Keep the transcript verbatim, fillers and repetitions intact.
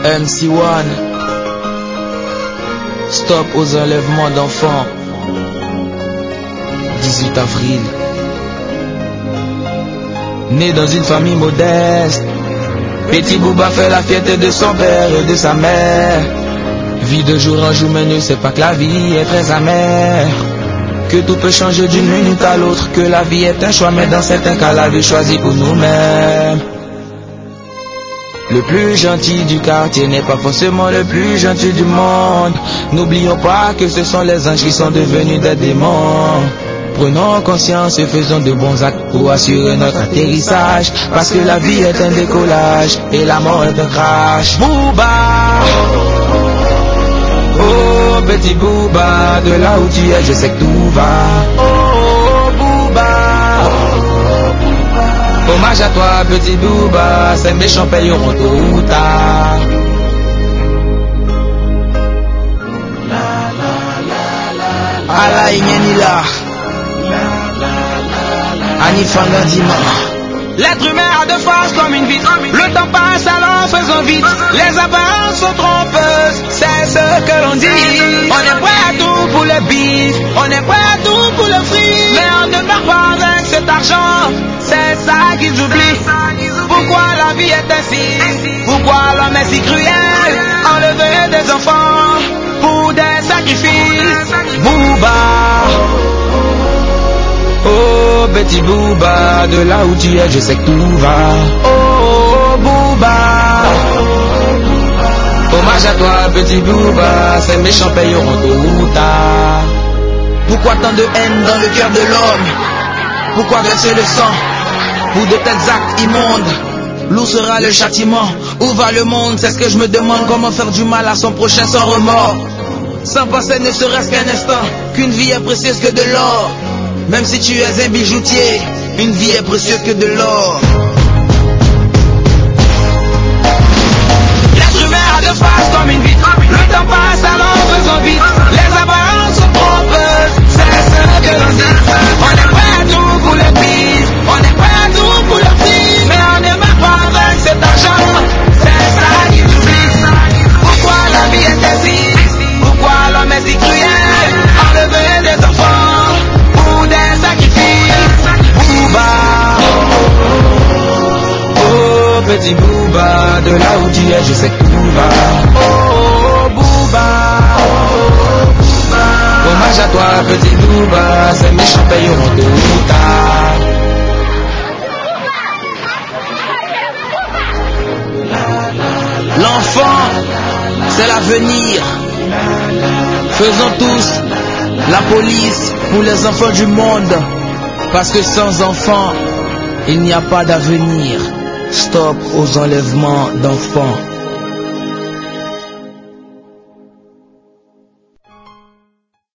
M C one. Stop aux enlèvements d'enfants. dix-huit avril. Né dans une famille modeste, Petit Bouba fait la fierté de son père et de sa mère. Vie de jour en jour mais ne sait pas que la vie est très amère. Que tout peut changer d'une minute à l'autre, que la vie est un choix mais dans certains cas la vie choisit pour nous-mêmes. Le plus gentil du quartier n'est pas forcément le plus gentil du monde. N'oublions pas que ce sont les anges qui sont devenus des démons. Prenons conscience et faisons de bons actes pour assurer notre atterrissage. Parce que la vie est un décollage et la mort est un crash. Bouba, oh petit Bouba, de là où tu es je sais que tout va. Oh Bouba, hommage à toi petit Bouba, ces méchants payeront tôt ou tard. Allah Ignenila Anifangandima. L'être humain a de force comme une vitre. Le temps passe alors faisons vite. Les apparences sont trompeuses, c'est ce que l'on dit. On est prêt à tout pour le bif, on est prêt à tout pour le fric. Mais on ne meurt pas avec cet argent, c'est ça qu'ils oublient. Pourquoi la vie est ainsi? Pourquoi l'homme est si cruel? Enlever des enfants pour des sacrifices. Bouba, oh petit Bouba, de là où tu es je sais que tout va. Oh Bouba, hommage à toi petit Bouba, ces méchants payeront tôt ou tard. Pourquoi tant de haine dans le cœur de l'homme? Pourquoi verser le sang pour de tels actes immondes? L'où sera le châtiment? Où va le monde? C'est ce que je me demande. Comment faire du mal à son prochain sans remords, sans penser ne serait-ce qu'un instant qu'une vie est précieuse que de l'or. Même si tu es un bijoutier, une vie est précieuse que de l'or. L'être humain a de face comme une vitre. Le temps passe alors faisons vite. Les apparences sont trompeuses, c'est ce que l'on dit. On est prêt à tout pour le pire, on est prêt à tout pour le prix. Mais on ne marche pas avec cet argent, c'est ça qui t'oublie. Pourquoi la vie est ainsi? Pourquoi l'homme est si cruel? Enlever des enfants pour des sacrifices. Bouba, oh petit Bouba, de là où tu es je sais que tout va. Oh Bouba, hommage à toi petit Bouba, ces méchants payeront tôt ou tard. L'enfant, c'est l'avenir. Faisons tous la police pour les enfants du monde. Parce que sans enfants, il n'y a pas d'avenir. Stop aux enlèvements d'enfants.